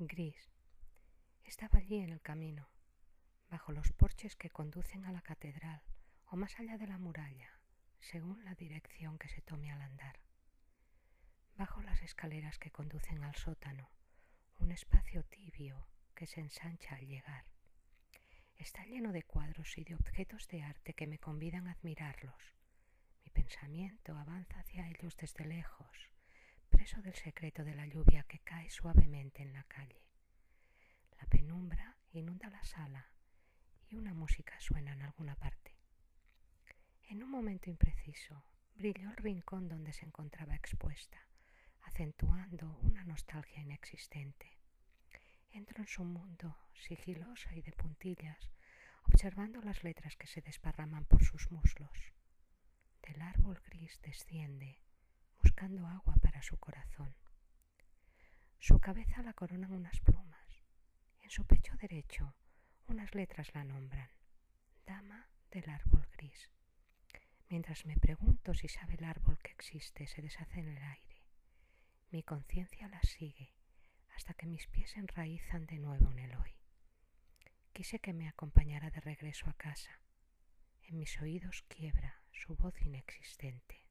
gris. Estaba allí en el camino, bajo los porches que conducen a la catedral o más allá de la muralla, según la dirección que se tome al andar. Bajo las escaleras que conducen al sótano, un espacio tibio que se ensancha al llegar. Está lleno de cuadros y de objetos de arte que me convidan a admirarlos. Mi pensamiento avanza hacia ellos desde lejos, preso del secreto de la lluvia que cae suavemente en la calle. La penumbra inunda la sala y una música suena en alguna parte. En un momento impreciso, brilló el rincón donde se encontraba expuesta, acentuando una nostalgia inexistente. Entro en su mundo, sigilosa y de puntillas, observando las letras que se desparraman por sus muslos. Del árbol gris desciende, buscando agua para su corazón. Su cabeza la coronan unas plumas. En su pecho derecho, unas letras la nombran: Dama del árbol gris. Mientras me pregunto si sabe el árbol que existe, se deshace en el aire. Mi conciencia la sigue hasta que mis pies se enraizan de nuevo en el hoy. Quise que me acompañara de regreso a casa. En mis oídos quiebra su voz inexistente.